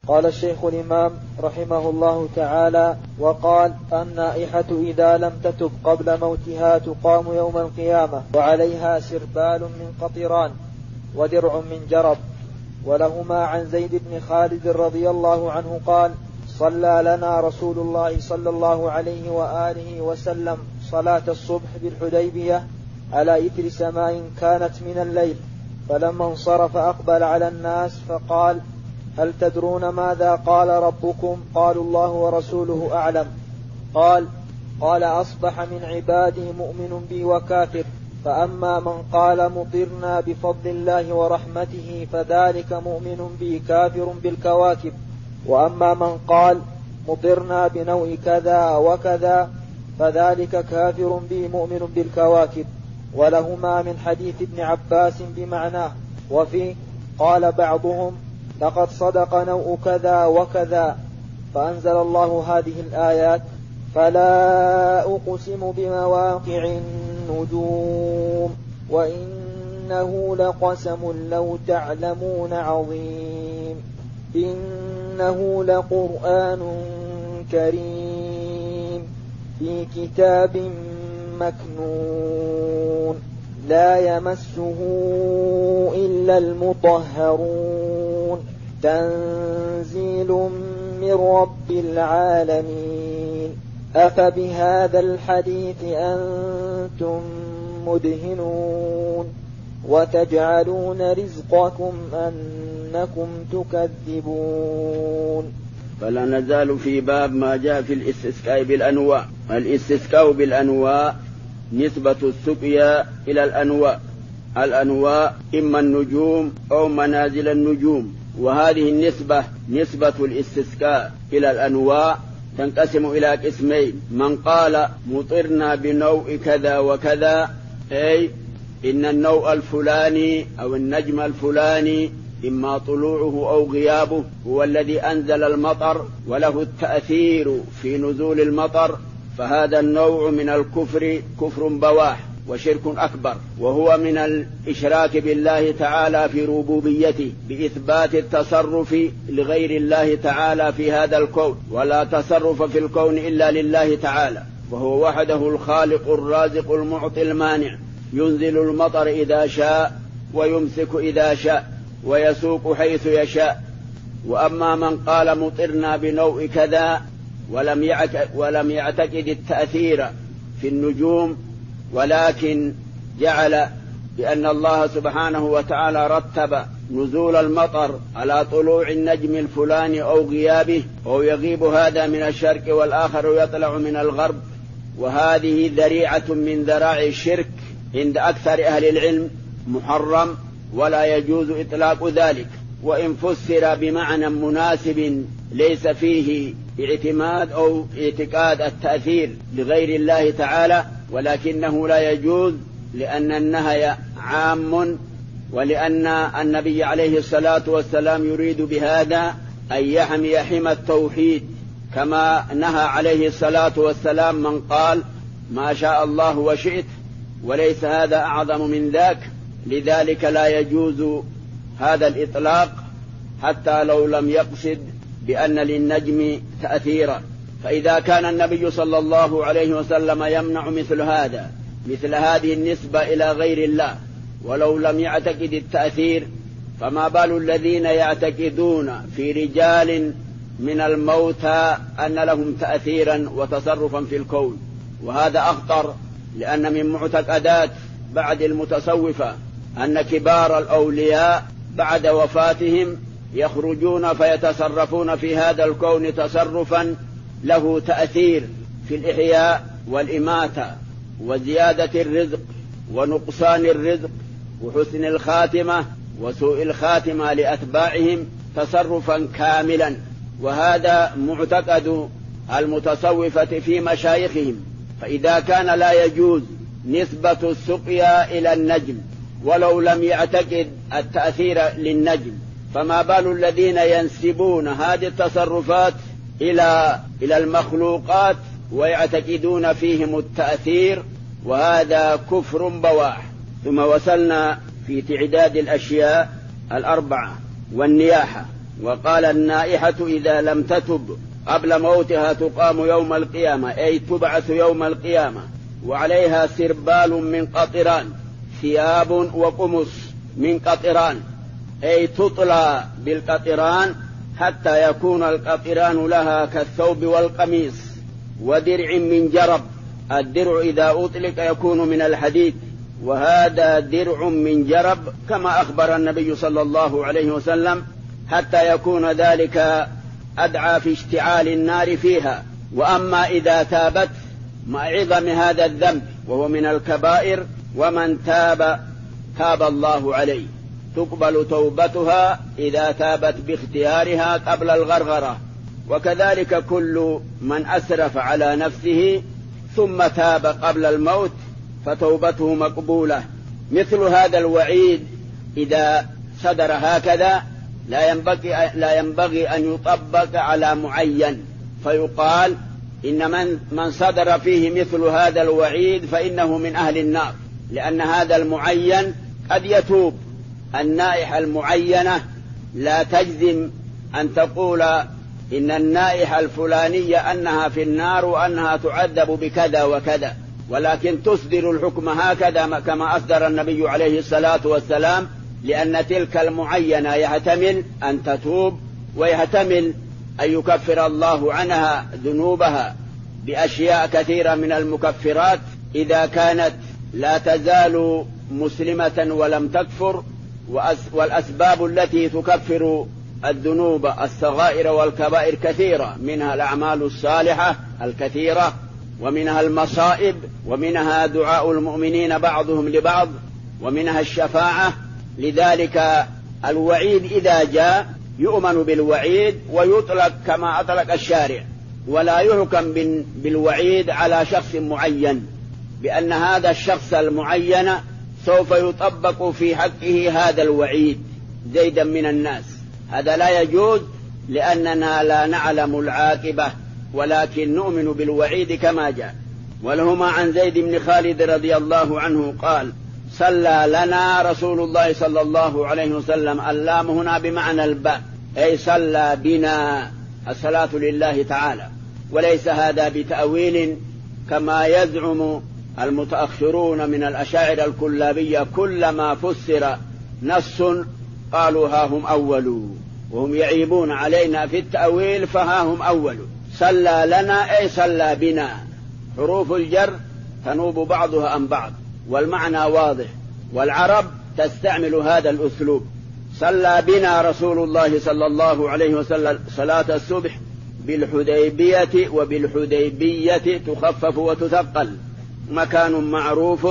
قال الشيخ الإمام رحمه الله تعالى: وقال: النائحة إذا لم تتب قبل موتها تقام يوم القيامة وعليها سربال من قطران ودرع من جرب. ولهما عن زيد بن خالد رضي الله عنه قال: صلى لنا رسول الله صلى الله عليه وآله وسلم صلاة الصبح بالحديبية على إثر سماء كانت من الليل، فلما انصرف أقبل على الناس فقال: هل تدرون ماذا قال ربكم؟ قالوا: الله ورسوله أعلم. قال: أصبح من عبادي مؤمن بي وكافر، فأما من قال مطرنا بفضل الله ورحمته فذلك مؤمن بي كافر بالكواكب، وأما من قال مطرنا بنوع كذا وكذا فذلك كافر بي مؤمن بالكواكب. ولهما من حديث ابن عباس بمعناه. وفيه قال بعضهم: لقد صدق نوع كذا وكذا، فأنزل الله هذه الآيات: فلا أقسم بمواقع النجوم وإنه لقسم لو تعلمون عظيم، إنه لقرآن كريم في كتاب مكنون لا يمسه إلا المطهرون، تنزيل من رب العالمين. أفبهذا الحديث أنتم مدهنون وتجعلون رزقكم أنكم تكذبون. فلا نزال في باب ما جاء في الاستسقاء بالأنواع. الاستسقاء بالأنواع نسبة السقيا إلى الأنواع. الأنواع إما النجوم أو منازل النجوم، وهذه النسبة نسبة الاستسقاء إلى الأنواع تنقسم إلى قسمين: من قال مطرنا بنوع كذا وكذا، أي إن النوع الفلاني أو النجم الفلاني إما طلوعه أو غيابه هو الذي أنزل المطر وله التأثير في نزول المطر، فهذا النوع من الكفر كفر بواح وشرك أكبر، وهو من الإشراك بالله تعالى في ربوبيته بإثبات التصرف لغير الله تعالى في هذا الكون، ولا تصرف في الكون إلا لله تعالى، وهو وحده الخالق الرازق المعطي المانع، ينزل المطر إذا شاء ويمسك إذا شاء ويسوق حيث يشاء. وأما من قال مطرنا بنوع كذا ولم يعتقد التأثير في النجوم، ولكن جعل بأن الله سبحانه وتعالى رتب نزول المطر على طلوع النجم الفلاني أو غيابه، أو يغيب هذا من الشرق والآخر يطلع من الغرب، وهذه ذريعة من ذراعي الشرك عند أكثر أهل العلم، محرم ولا يجوز إطلاق ذلك، وإن فسر بمعنى مناسب ليس فيه اعتماد أو اعتقاد التأثير لغير الله تعالى، ولكنه لا يجوز لأن النهي عام، ولأن النبي عليه الصلاة والسلام يريد بهذا أن يحمي حمى التوحيد، كما نهى عليه الصلاة والسلام من قال ما شاء الله وشئت، وليس هذا أعظم من ذاك. لذلك لا يجوز هذا الإطلاق حتى لو لم يقصد بأن للنجم تأثيرا. فإذا كان النبي صلى الله عليه وسلم يمنع مثل هذه النسبة إلى غير الله ولو لم يعتقد التأثير، فما بال الذين يعتقدون في رجال من الموتى أن لهم تأثيرا وتصرفا في الكون؟ وهذا أخطر، لأن من معتقدات بعد المتصوفة أن كبار الأولياء بعد وفاتهم يخرجون فيتصرفون في هذا الكون تصرفا له تأثير في الإحياء والإماتة وزيادة الرزق ونقصان الرزق وحسن الخاتمة وسوء الخاتمة لأتباعهم تصرفا كاملا. وهذا معتقد المتصوفة في مشايخهم. فإذا كان لا يجوز نسبة السقيا إلى النجم ولو لم يعتقد التأثير للنجم، فما بال الذين ينسبون هذه التصرفات إلى المخلوقات ويعتقدون فيهم التأثير، وهذا كفر بواح. ثم وصلنا في تعداد الأشياء الأربعة: والنياحة وقال النائحة إذا لم تتب قبل موتها تقام يوم القيامة، أي تبعث يوم القيامة، وعليها سربال من قطران، ثياب وقمص من قطران، أي تطلى بالقطران حتى يكون القطران لها كالثوب والقميص، ودرع من جرب. الدرع إذا أطلق يكون من الحديد، وهذا درع من جرب كما أخبر النبي صلى الله عليه وسلم، حتى يكون ذلك أدعى في اشتعال النار فيها. وأما إذا تابت مع عظم هذا الذنب وهو من الكبائر، ومن تاب الله عليه، تقبل توبتها إذا تابت باختيارها قبل الغرغرة. وكذلك كل من أسرف على نفسه ثم تاب قبل الموت فتوبته مقبولة. مثل هذا الوعيد إذا صدر هكذا لا ينبغي أن يطبق على معين، فيقال إن من صدر فيه مثل هذا الوعيد فإنه من أهل النار، لأن هذا المعين قد يتوب. النائحة المعينة لا تجزم أن تقول إن النائحة الفلانية أنها في النار وأنها تعذب بكذا وكذا، ولكن تصدر الحكم هكذا كما أصدر النبي عليه الصلاة والسلام، لأن تلك المعينة يحتمل أن تتوب، ويحتمل أن يكفر الله عنها ذنوبها بأشياء كثيرة من المكفرات إذا كانت لا تزال مسلمة ولم تكفر. والأسباب التي تكفر الذنوب الصغائر والكبائر كثيرة، منها الأعمال الصالحة الكثيرة، ومنها المصائب، ومنها دعاء المؤمنين بعضهم لبعض، ومنها الشفاعة. لذلك الوعيد إذا جاء يؤمن بالوعيد ويطلق كما أطلق الشارع، ولا يحكم بالوعيد على شخص معين بأن هذا الشخص المعين سوف يطبق في حقه هذا الوعيد زيدا من الناس. هذا لا يجوز، لأننا لا نعلم العاقبة، ولكن نؤمن بالوعيد كما جاء. ولهما عن زيد بن خالد رضي الله عنه قال: صلى لنا رسول الله صلى الله عليه وسلم. اللام هنا بمعنى الباء، أي صلى بنا، الصلاة لله تعالى، وليس هذا بتأويل كما يزعم المتأخرون من الأشاعرة الكلابية. كلما فسر نص قالوا ها هم أولوا، وهم يعيبون علينا في التأويل، فها هم أولوا. صلى لنا أي صلى بنا، حروف الجر تنوب بعضها عن بعض، والمعنى واضح، والعرب تستعمل هذا الأسلوب. صلى بنا رسول الله صلى الله عليه وسلم صلاة الصبح بالحديبية، وبالحديبية تخفف وتثقل، مكان معروف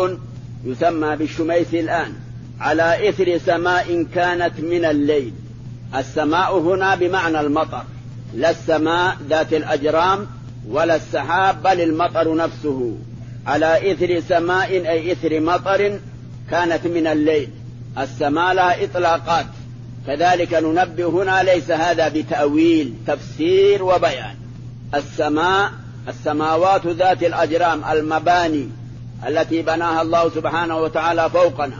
يسمى بالشميس الآن، على إثر سماء كانت من الليل. السماء هنا بمعنى المطر، لا السماء ذات الأجرام ولا السحاب، بل المطر نفسه. على إثر سماء أي إثر مطر كانت من الليل. السماء لها إطلاقات، كذلك ننبه هنا ليس هذا بتأويل، تفسير وبيان. السماء السماوات ذات الأجرام، المباني التي بناها الله سبحانه وتعالى فوقنا.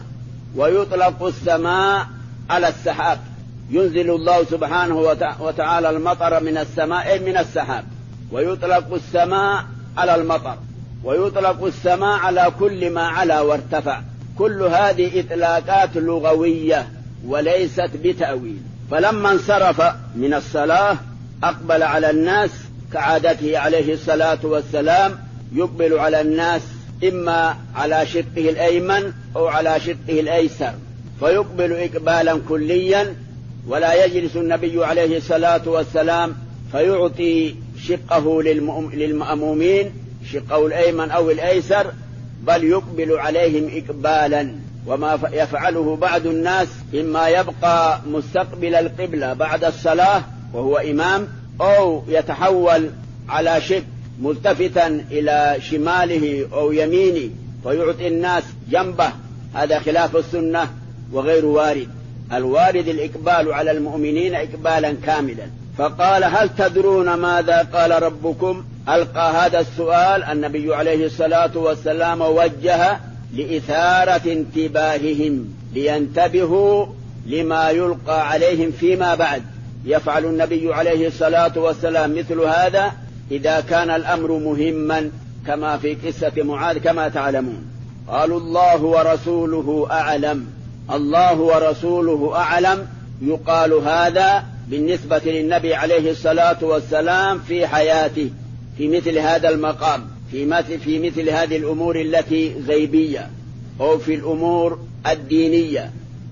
ويطلق السماء على السحاب، ينزل الله سبحانه وتعالى المطر من السماء من السحاب. ويطلق السماء على المطر، ويطلق السماء على كل ما علا وارتفع. كل هذه إطلاقات لغوية وليست بتأويل. فلما انصرف من الصلاة أقبل على الناس كعادته عليه الصلاة والسلام، يقبل على الناس إما على شقه الأيمن أو على شقه الأيسر، فيقبل إقبالا كليا، ولا يجلس النبي عليه الصلاة والسلام فيعطي شقه للمأمومين، شقه الأيمن أو الأيسر، بل يقبل عليهم إقبالا. وما يفعله بعض الناس إما يبقى مستقبل القبلة بعد الصلاة وهو إمام، أو يتحول على شق ملتفتا إلى شماله أو يمينه ويعطي الناس جنبه. هذا خلاف السنة وغير وارد. الوارد الإقبال على المؤمنين إقبالا كاملا. فقال: هل تدرون ماذا قال ربكم؟ ألقى هذا السؤال النبي عليه الصلاة والسلام، وجه لإثارة انتباههم لينتبهوا لما يلقى عليهم فيما بعد. يفعل النبي عليه الصلاة والسلام مثل هذا إذا كان الأمر مهما، كما في قصة معاذ كما تعلمون. قالوا الله ورسوله أعلم، الله ورسوله أعلم، يقال هذا بالنسبة للنبي عليه الصلاة والسلام في حياته في مثل هذا المقام، في مثل هذه الأمور التي غيبية أو في الأمور الدينية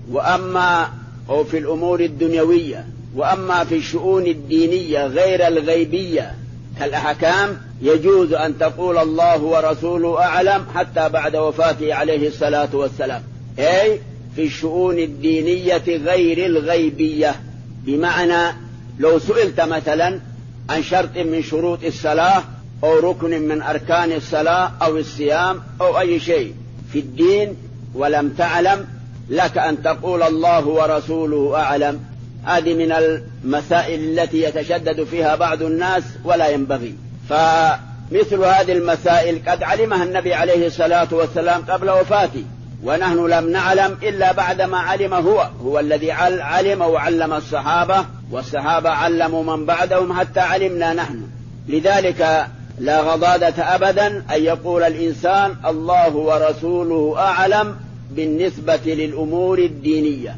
أو في الأمور الدنيوية. وأما في الشؤون الدينية غير الغيبية كالأحكام يجوز أن تقول الله ورسوله أعلم حتى بعد وفاته عليه الصلاة والسلام، أي في الشؤون الدينية غير الغيبية. بمعنى لو سئلت مثلا عن شرط من شروط الصلاة أو ركن من أركان الصلاة أو الصيام أو أي شيء في الدين ولم تعلم، لك أن تقول الله ورسوله أعلم. هذه من المسائل التي يتشدد فيها بعض الناس ولا ينبغي. فمثل هذه المسائل قد علمها النبي عليه الصلاة والسلام قبل وفاته، ونحن لم نعلم إلا بعدما علم هو الذي علم وعلم الصحابة، والصحابة علموا من بعدهم حتى علمنا نحن. لذلك لا غضاضة أبدا أن يقول الإنسان الله ورسوله أعلم بالنسبة للأمور الدينية.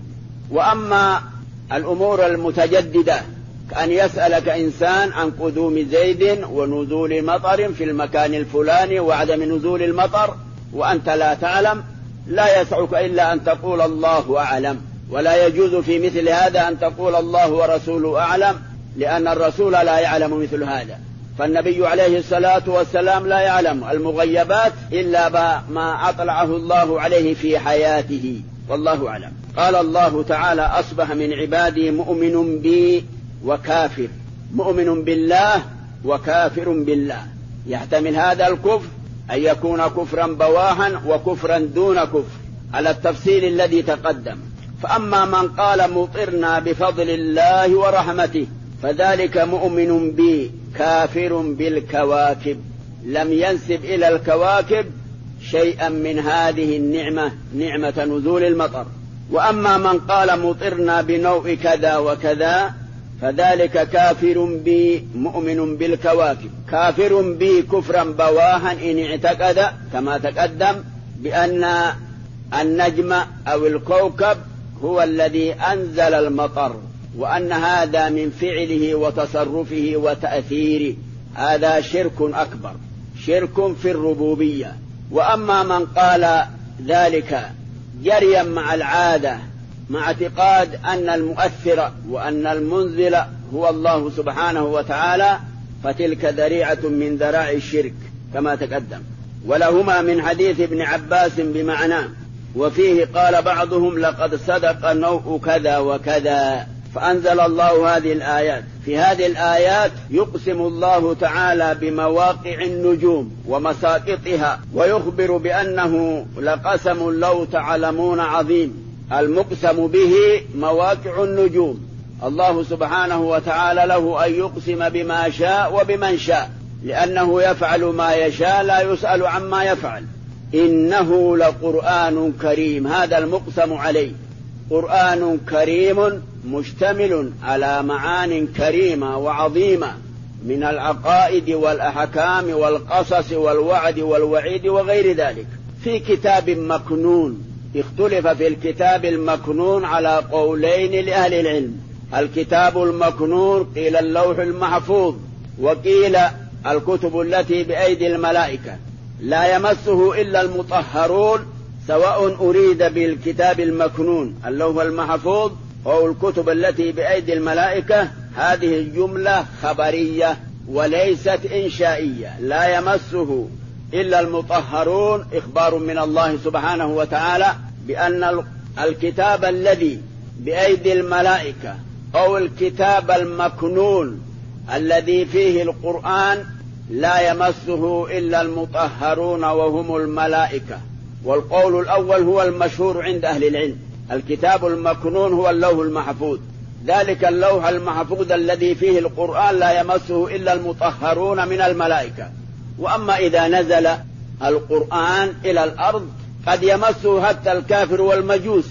وأما الأمور المتجددة كأن يسألك إنسان عن قدوم زيد ونزول مطر في المكان الفلاني وعدم نزول المطر وأنت لا تعلم، لا يسعك إلا أن تقول الله أعلم. ولا يجوز في مثل هذا أن تقول الله ورسوله أعلم، لأن الرسول لا يعلم مثل هذا. فالنبي عليه الصلاة والسلام لا يعلم المغيبات إلا ما أطلعه الله عليه في حياته، والله أعلم. قال الله تعالى أصبح من عبادي مؤمن بي وكافر، مؤمن بالله وكافر بالله. يحتمل هذا الكفر أن يكون كفرا بواحا وكفرا دون كفر على التفصيل الذي تقدم. فأما من قال مطرنا بفضل الله ورحمته فذلك مؤمن بي كافر بالكواكب، لم ينسب إلى الكواكب شيئا من هذه النعمة، نعمة نزول المطر. وأما من قال مطرنا بنوع كذا وكذا فذلك كافر بي مؤمن بالكواكب، كافر بي كفرا بواحا إن اعتقد كما تقدم بأن النجم أو الكوكب هو الذي أنزل المطر، وأن هذا من فعله وتصرفه وتأثيره، هذا شرك أكبر، شرك في الربوبية. وأما من قال ذلك جريا مع العادة مع اعتقاد أن المؤثر وأن المنزل هو الله سبحانه وتعالى فتلك ذريعة من ذرائع الشرك كما تقدم. ولهما من حديث ابن عباس بمعنى، وفيه قال بعضهم لقد صدق نوء كذا وكذا، فأنزل الله هذه الآيات. في هذه الآيات يقسم الله تعالى بمواقع النجوم ومساقطها، ويخبر بأنه لقسم لو تعلمون عظيم. المقسم به مواقع النجوم، الله سبحانه وتعالى له أن يقسم بما شاء وبمن شاء، لأنه يفعل ما يشاء لا يسأل عما يفعل. إنه لقرآن كريم، هذا المقسم عليه، قرآن كريم مشتمل على معان كريمة وعظيمة من العقائد والأحكام والقصص والوعد والوعيد وغير ذلك، في كتاب مكنون. اختلف في الكتاب المكنون على قولين لأهل العلم. الكتاب المكنون قيل اللوح المحفوظ، وقيل الكتب التي بأيدي الملائكة لا يمسه إلا المطهرون، سواء أريد بالكتاب المكنون اللوح المحفوظ أو الكتب التي بأيدي الملائكة. هذه الجملة خبرية وليست إنشائية، لا يمسه إلا المطهرون، إخبار من الله سبحانه وتعالى بأن الكتاب الذي بأيدي الملائكة أو الكتاب المكنون الذي فيه القرآن لا يمسه إلا المطهرون وهم الملائكة. والقول الأول هو المشهور عند أهل العلم، الكتاب المكنون هو اللوح المحفوظ، ذلك اللوح المحفوظ الذي فيه القرآن لا يمسه إلا المطهرون من الملائكة. وأما إذا نزل القرآن إلى الأرض قد يمسه حتى الكافر والمجوسي،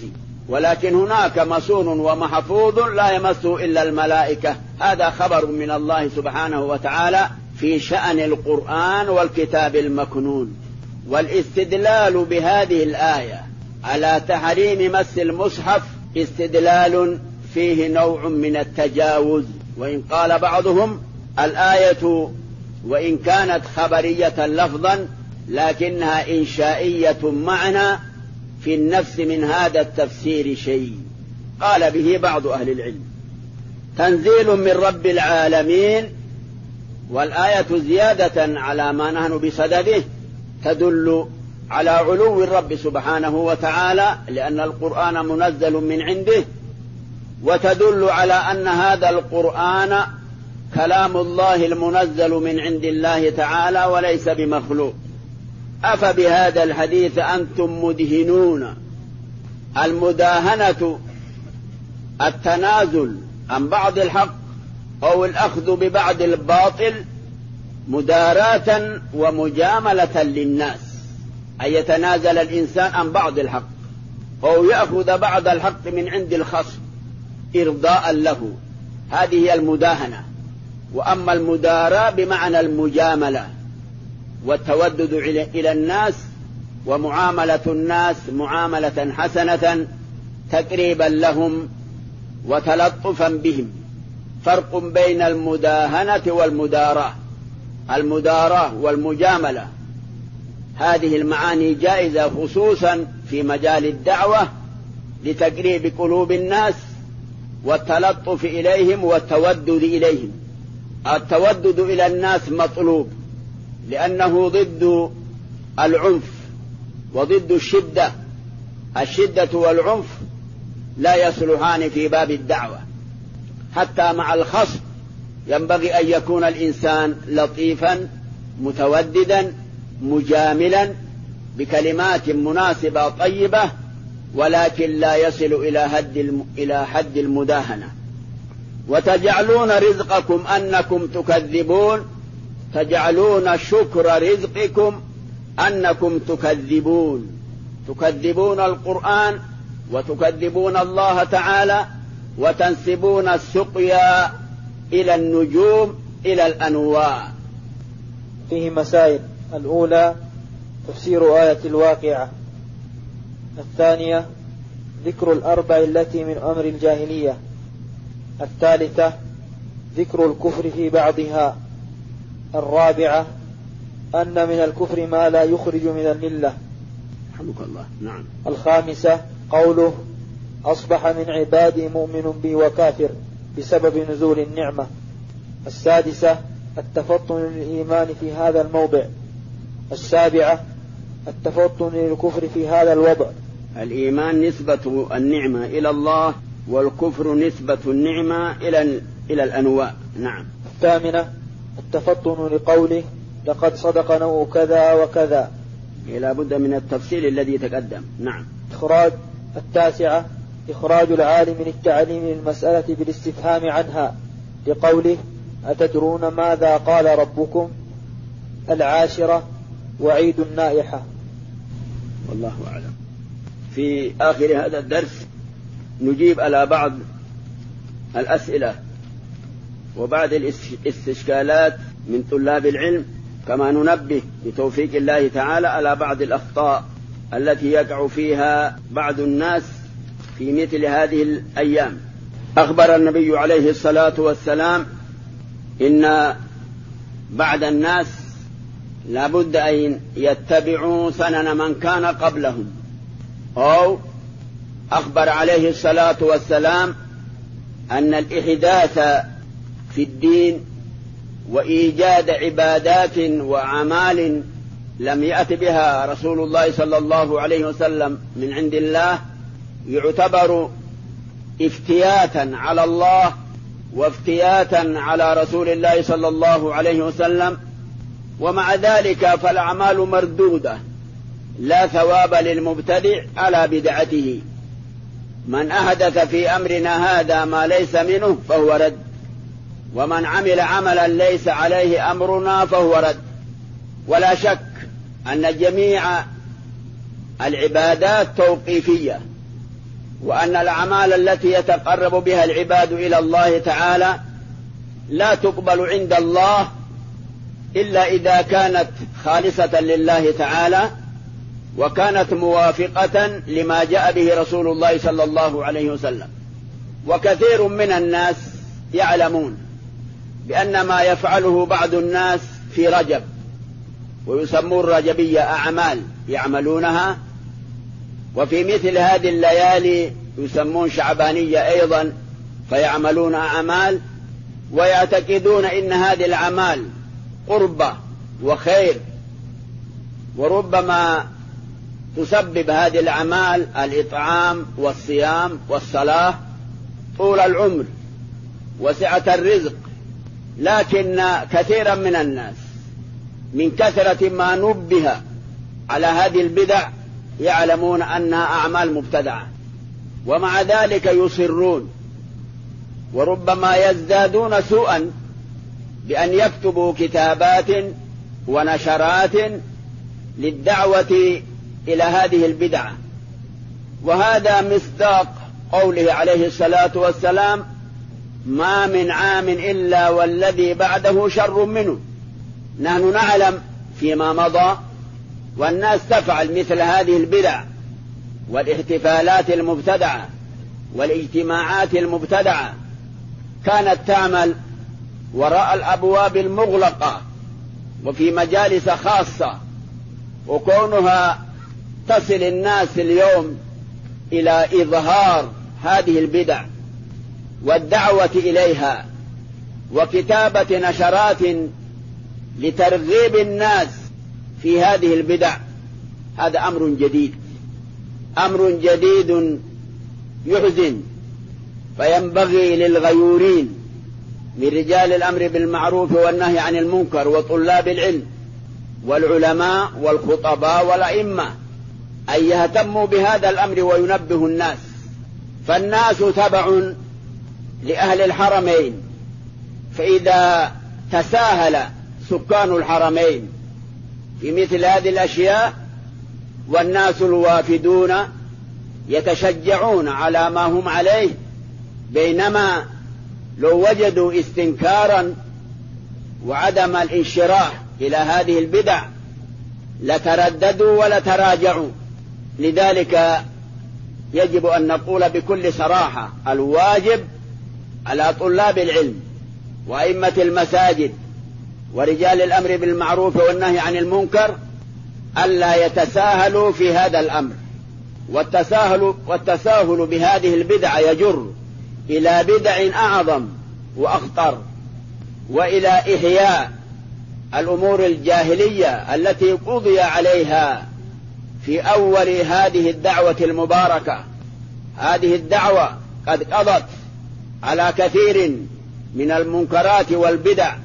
ولكن هناك مصون ومحفوظ لا يمسه إلا الملائكة. هذا خبر من الله سبحانه وتعالى في شأن القرآن والكتاب المكنون. والاستدلال بهذه الآية على تحريم مس المصحف استدلال فيه نوع من التجاوز، وإن قال بعضهم الآية وإن كانت خبرية لفظا لكنها إنشائية معنى، في النفس من هذا التفسير شيء. قال به بعض أهل العلم تنزيل من رب العالمين، والآية زيادة على ما نحن بصدده تدل على علو الرب سبحانه وتعالى، لأن القرآن منزل من عنده، وتدل على أن هذا القرآن كلام الله المنزل من عند الله تعالى وليس بمخلوق. أفبهذا الحديث أنتم مدهنون. المداهنة التنازل عن بعض الحق أو الأخذ ببعض الباطل مداراة ومجاملة للناس، أن يتنازل الإنسان عن بعض الحق أو يأخذ بعض الحق من عند الخصم إرضاء له، هذه هي المداهنة. وأما المداراة بمعنى المجاملة والتودد إلى الناس ومعاملة الناس معاملة حسنة تقريبا لهم وتلطفا بهم. فرق بين المداهنة والمداراة. المداراة والمجاملة هذه المعاني جائزة خصوصا في مجال الدعوة لتقريب قلوب الناس والتلطف إليهم والتودد إليهم. التودد إلى الناس مطلوب لأنه ضد العنف وضد الشدة. الشدة والعنف لا يصلحان في باب الدعوة. حتى مع الخصم ينبغي أن يكون الإنسان لطيفا متوددا مجاملا بكلمات مناسبة طيبة، ولكن لا يصل إلى حد المداهنة. وتجعلون رزقكم أنكم تكذبون. تجعلون شكر رزقكم أنكم تكذبون. تكذبون القرآن وتكذبون الله تعالى وتنسبون السقيا إلى النجوم إلى الأنواع. فيه مسائل: الأولى تفسير آية الواقعة. الثانية ذكر الأربع التي من أمر الجاهلية. الثالثة ذكر الكفر في بعضها. الرابعة أن من الكفر ما لا يخرج من الملة. رحمك الله. نعم. الخامسة قوله أصبح من عبادي مؤمن بي وكافر بسبب نزول النعمة. السادسة التفطن للإيمان في هذا الموضع. السابعة التفطن للكفر في هذا الوضع. الإيمان نسبة النعمة إلى الله، والكفر نسبة النعمة إلى الأنواع. نعم. الثامنة التفطن لقوله لقد صدق نوع كذا وكذا. لا بد من التفصيل الذي تقدم. نعم. التاسعة إخراج العالم للتعليم للمسألة بالاستفهام عنها لقوله أتدرون ماذا قال ربكم. العاشرة وعيد النائحة. والله أعلم. في آخر هذا الدرس نجيب على بعض الأسئلة وبعض الاستشكالات من طلاب العلم، كما ننبه بتوفيق الله تعالى على بعض الأخطاء التي يقع فيها بعض الناس في مثل هذه الأيام. أخبر النبي عليه الصلاة والسلام إن بعض الناس لا بد أن يتبعوا سنن من كان قبلهم، أو أخبر عليه الصلاة والسلام أن الإحداث في الدين وإيجاد عبادات وأعمال لم يأت بها رسول الله صلى الله عليه وسلم من عند الله يعتبر افتياتا على الله وافتياتا على رسول الله صلى الله عليه وسلم. ومع ذلك فالأعمال مردودة، لا ثواب للمبتدع على بدعته. من أحدث في أمرنا هذا ما ليس منه فهو رد، ومن عمل عملا ليس عليه أمرنا فهو رد. ولا شك أن جميع العبادات توقيفية، وأن الأعمال التي يتقرب بها العباد إلى الله تعالى لا تقبل عند الله إلا إذا كانت خالصة لله تعالى وكانت موافقة لما جاء به رسول الله صلى الله عليه وسلم. وكثير من الناس يعلمون بأن ما يفعله بعض الناس في رجب ويسمون الرجبية أعمال يعملونها، وفي مثل هذه الليالي يسمون شعبانية أيضا فيعملون أعمال، ويعتقدون إن هذه الأعمال قربة وخير، وربما تسبب هذه الأعمال الإطعام والصيام والصلاة طول العمر وسعة الرزق. لكن كثيرا من الناس من كثرة ما نبه على هذه البدع يعلمون أنها أعمال مبتدعة، ومع ذلك يصرون، وربما يزدادون سوءا بأن يكتبوا كتابات ونشرات للدعوة إلى هذه البدعة. وهذا مصداق قوله عليه الصلاة والسلام: ما من عام إلا والذي بعده شر منه. نحن نعلم فيما مضى والناس تفعل مثل هذه البدع والاحتفالات المبتدعة والاجتماعات المبتدعة، كانت تعمل وراء الأبواب المغلقة وفي مجالس خاصة، وكونها تصل الناس اليوم إلى إظهار هذه البدع والدعوة إليها وكتابة نشرات لترغيب الناس في هذه البدع، هذا أمر جديد، أمر جديد يحزن. فينبغي للغيورين من رجال الأمر بالمعروف والنهي عن المنكر وطلاب العلم والعلماء والخطباء والأئمة أن يهتموا بهذا الأمر وينبهوا الناس. فالناس تبع لأهل الحرمين، فإذا تساهل سكان الحرمين في مثل هذه الأشياء والناس الوافدون يتشجعون على ما هم عليه، بينما لو وجدوا استنكارا وعدم الانشراح إلى هذه البدع لترددوا ولتراجعوا. لذلك يجب أن نقول بكل صراحة: الواجب على طلاب العلم وأئمة المساجد ورجال الأمر بالمعروف والنهي عن المنكر ألا يتساهلوا في هذا الأمر. والتساهل بهذه البدع يجر إلى بدع أعظم وأخطر، وإلى إحياء الأمور الجاهلية التي قضي عليها في أول هذه الدعوة المباركة. هذه الدعوة قد قضت على كثير من المنكرات والبدع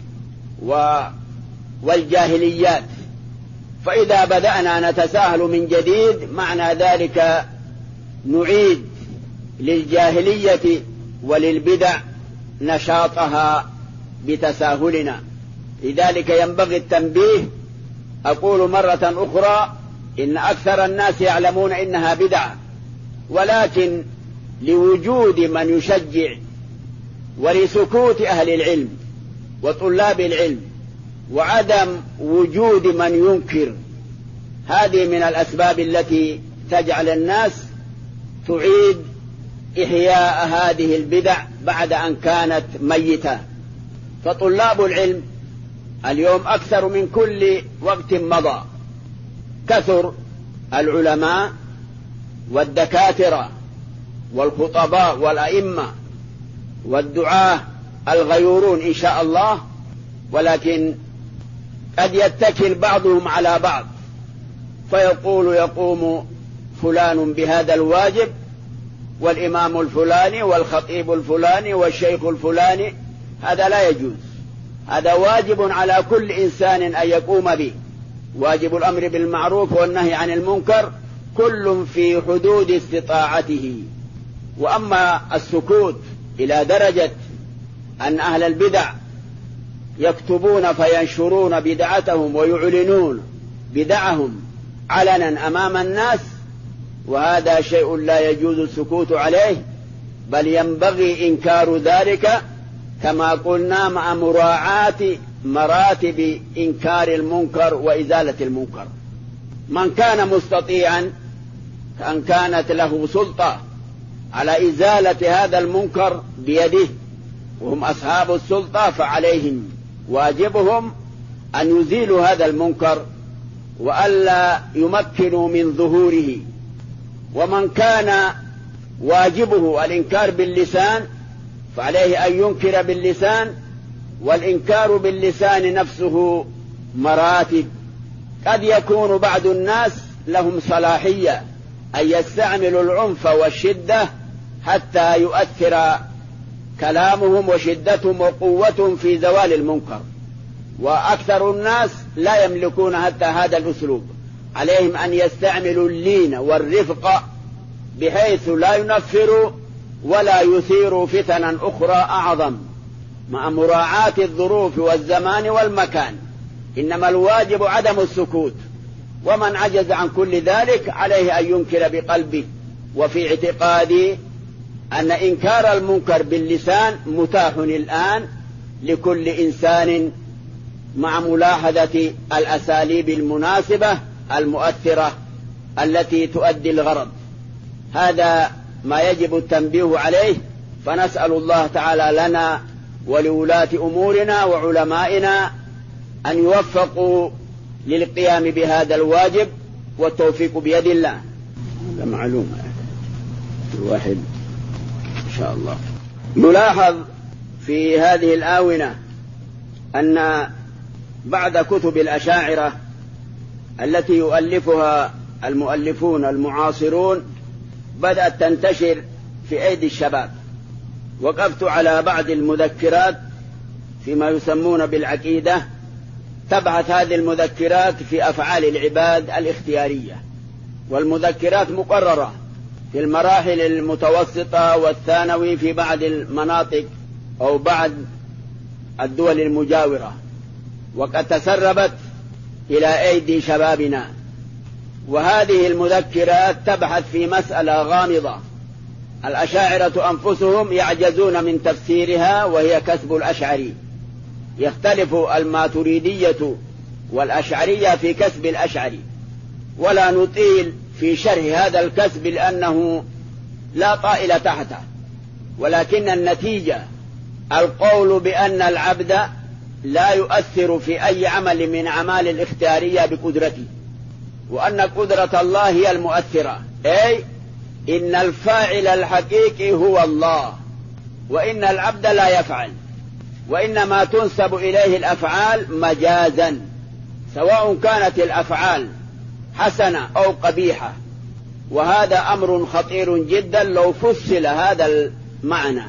والجاهليات، فإذا بدأنا نتساهل من جديد معنى ذلك نعيد للجاهلية وللبدع نشاطها بتساهلنا. لذلك ينبغي التنبيه. أقول مرة أخرى إن أكثر الناس يعلمون إنها بدعة، ولكن لوجود من يشجع ولسكوت أهل العلم وطلاب العلم وعدم وجود من ينكر، هذه من الأسباب التي تجعل الناس تعيد إحياء هذه البدع بعد أن كانت ميتة. فطلاب العلم اليوم أكثر من كل وقت مضى، كثر العلماء والدكاترة والخطباء والأئمة والدعاة الغيورون إن شاء الله، ولكن قد يتكل بعضهم على بعض فيقول يقوم فلان بهذا الواجب والإمام الفلاني والخطيب الفلاني والشيخ الفلاني، هذا لا يجوز. هذا واجب على كل إنسان أن يقوم به، واجب الأمر بالمعروف والنهي عن المنكر كل في حدود استطاعته. وأما السكوت إلى درجة أن أهل البدع يكتبون فينشرون بدعتهم ويعلنون بدعهم علنا أمام الناس، وهذا شيء لا يجوز السكوت عليه، بل ينبغي إنكار ذلك كما قلنا مع مراعاة مراتب إنكار المنكر وإزالة المنكر. من كان مستطيعا أن كانت له سلطة على إزالة هذا المنكر بيده وهم أصحاب السلطة، فعليهم واجبهم أن يزيلوا هذا المنكر وألا يمكنوا من ظهوره. ومن كان واجبه الإنكار باللسان فعليه أن ينكر باللسان، والإنكار باللسان نفسه مراتب. قد يكون بعض الناس لهم صلاحية أن يستعملوا العنف والشدة حتى يؤثر كلامهم وشدتهم وقوتهم في زوال المنكر، وأكثر الناس لا يملكون حتى هذا الأسلوب. عليهم أن يستعملوا اللين والرفق بحيث لا ينفروا ولا يثيروا فتنا أخرى أعظم، مع مراعاة الظروف والزمان والمكان. إنما الواجب عدم السكوت، ومن عجز عن كل ذلك عليه أن ينكر بقلبه. وفي اعتقادي أن إنكار المنكر باللسان متاح الآن لكل إنسان مع ملاحظة الأساليب المناسبة المؤثرة التي تؤدي الغرض. هذا ما يجب التنبيه عليه، فنسأل الله تعالى لنا ولولاة أمورنا وعلمائنا أن يوفقوا للقيام بهذا الواجب، والتوفيق بيد الله. هذا معلومة الواحد إن شاء الله. نلاحظ في هذه الآونة أن بعد كتب الأشاعرة التي يؤلفها المؤلفون المعاصرون بدأت تنتشر في أيدي الشباب. وقفت على بعض المذكرات فيما يسمون بالعقيدة، تبحث هذه المذكرات في أفعال العباد الاختيارية، والمذكرات مقررة في المراحل المتوسطة والثانوي في بعض المناطق أو بعض الدول المجاورة، وقد تسربت إلى أيدي شبابنا. وهذه المذكرات تبحث في مسألة غامضة الأشاعرة أنفسهم يعجزون من تفسيرها، وهي كسب الأشعري. يختلف الماتريدية والأشعرية في كسب الأشعري، ولا نطيل في شرح هذا الكسب لأنه لا طائل تحته، ولكن النتيجة القول بأن العبد لا يؤثر في أي عمل من أعمال الاختيارية بقدرته، وأن قدرة الله هي المؤثرة، أي إن الفاعل الحقيقي هو الله، وإن العبد لا يفعل، وإنما تنسب إليه الأفعال مجازا، سواء كانت الأفعال حسنة أو قبيحة. وهذا أمر خطير جدا لو فصل هذا المعنى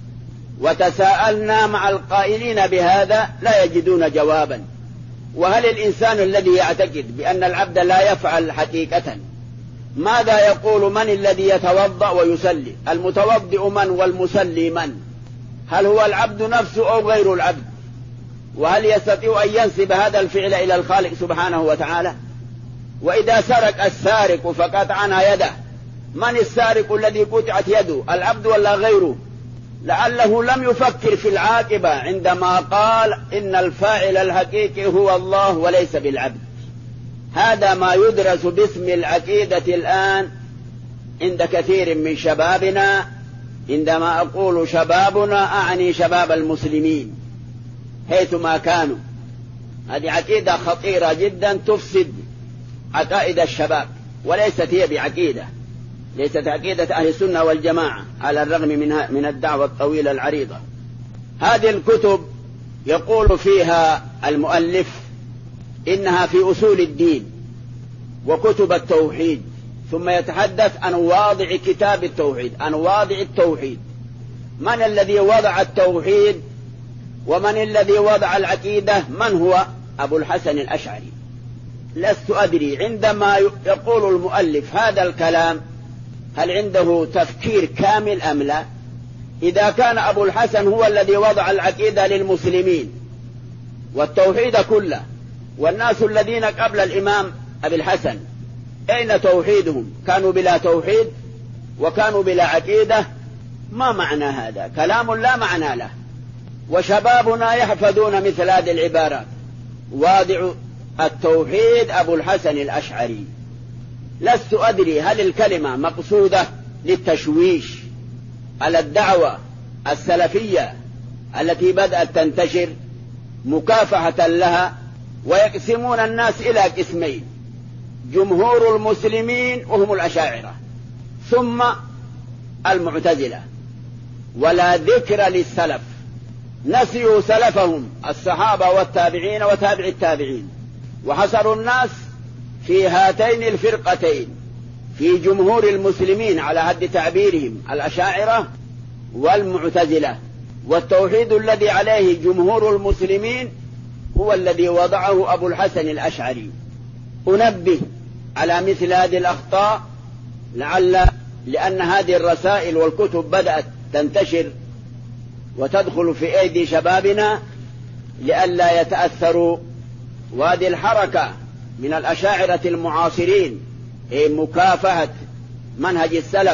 وتساءلنا مع القائلين بهذا لا يجدون جوابا. وهل الإنسان الذي يعتقد بأن العبد لا يفعل حقيقة ماذا يقول؟ من الذي يتوضأ ويصلي؟ المتوضئ من والمصلي من؟ هل هو العبد نفسه أو غير العبد؟ وهل يستطيع أن ينسب هذا الفعل إلى الخالق سبحانه وتعالى؟ وإذا سرق السارق فقطعنا يده، من السارق الذي قطعت يده؟ العبد ولا غيره؟ لعله لم يفكر في العاقبة عندما قال إن الفاعل الحقيقي هو الله وليس بالعبد. هذا ما يدرس باسم العقيدة الآن عند كثير من شبابنا. عندما أقول شبابنا أعني شباب المسلمين حيثما كانوا. هذه عقيدة خطيرة جدا تفسد عقائد الشباب، وليست هي بعقيدة، ليست عقيدة أهل السنة والجماعة على الرغم من الدعوة الطويلة العريضة. هذه الكتب يقول فيها المؤلف إنها في أصول الدين وكتب التوحيد، ثم يتحدث عن واضع كتاب التوحيد، عن واضع التوحيد. من الذي وضع التوحيد ومن الذي وضع العقيدة؟ من هو؟ أبو الحسن الأشعري. لست أدري عندما يقول المؤلف هذا الكلام هل عنده تفكير كامل أم لا؟ إذا كان أبو الحسن هو الذي وضع العقيدة للمسلمين والتوحيد كله، والناس الذين قبل الإمام أبي الحسن أين توحيدهم؟ كانوا بلا توحيد وكانوا بلا عقيدة. ما معنى هذا؟ كلام لا معنى له. وشبابنا يحفظون مثل هذه العبارات. واضع التوحيد أبو الحسن الأشعري. لست أدري هل الكلمة مقصودة للتشويش على الدعوة السلفية التي بدأت تنتشر مكافحة لها، ويقسمون الناس إلى قسمين: جمهور المسلمين وهم الأشاعرة، ثم المعتزلة. ولا ذكر للسلف، نسيوا سلفهم الصحابة والتابعين وتابع التابعين، وحصروا الناس في هاتين الفرقتين، في جمهور المسلمين على حد تعبيرهم الأشاعرة والمعتزلة. والتوحيد الذي عليه جمهور المسلمين هو الذي وضعه أبو الحسن الأشعري. أنبه على مثل هذه الأخطاء لأن هذه الرسائل والكتب بدأت تنتشر وتدخل في أيدي شبابنا لئلا يتأثروا. وهذه الحركة من الأشاعرة المعاصرين مكافحة منهج السلف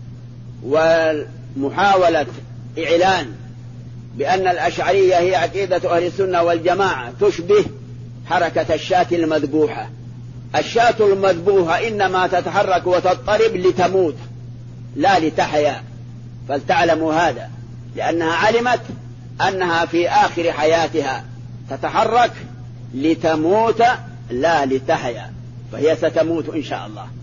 ومحاولة إعلان بأن الأشعرية هي عقيدة أهل السنة والجماعة تشبه حركة الشاة المذبوحة. الشاة المذبوحة إنما تتحرك وتضطرب لتموت لا لتحيا، فلتعلموا هذا، لأنها علمت أنها في آخر حياتها تتحرك لتموت لا لتحيا، فهي ستموت إن شاء الله.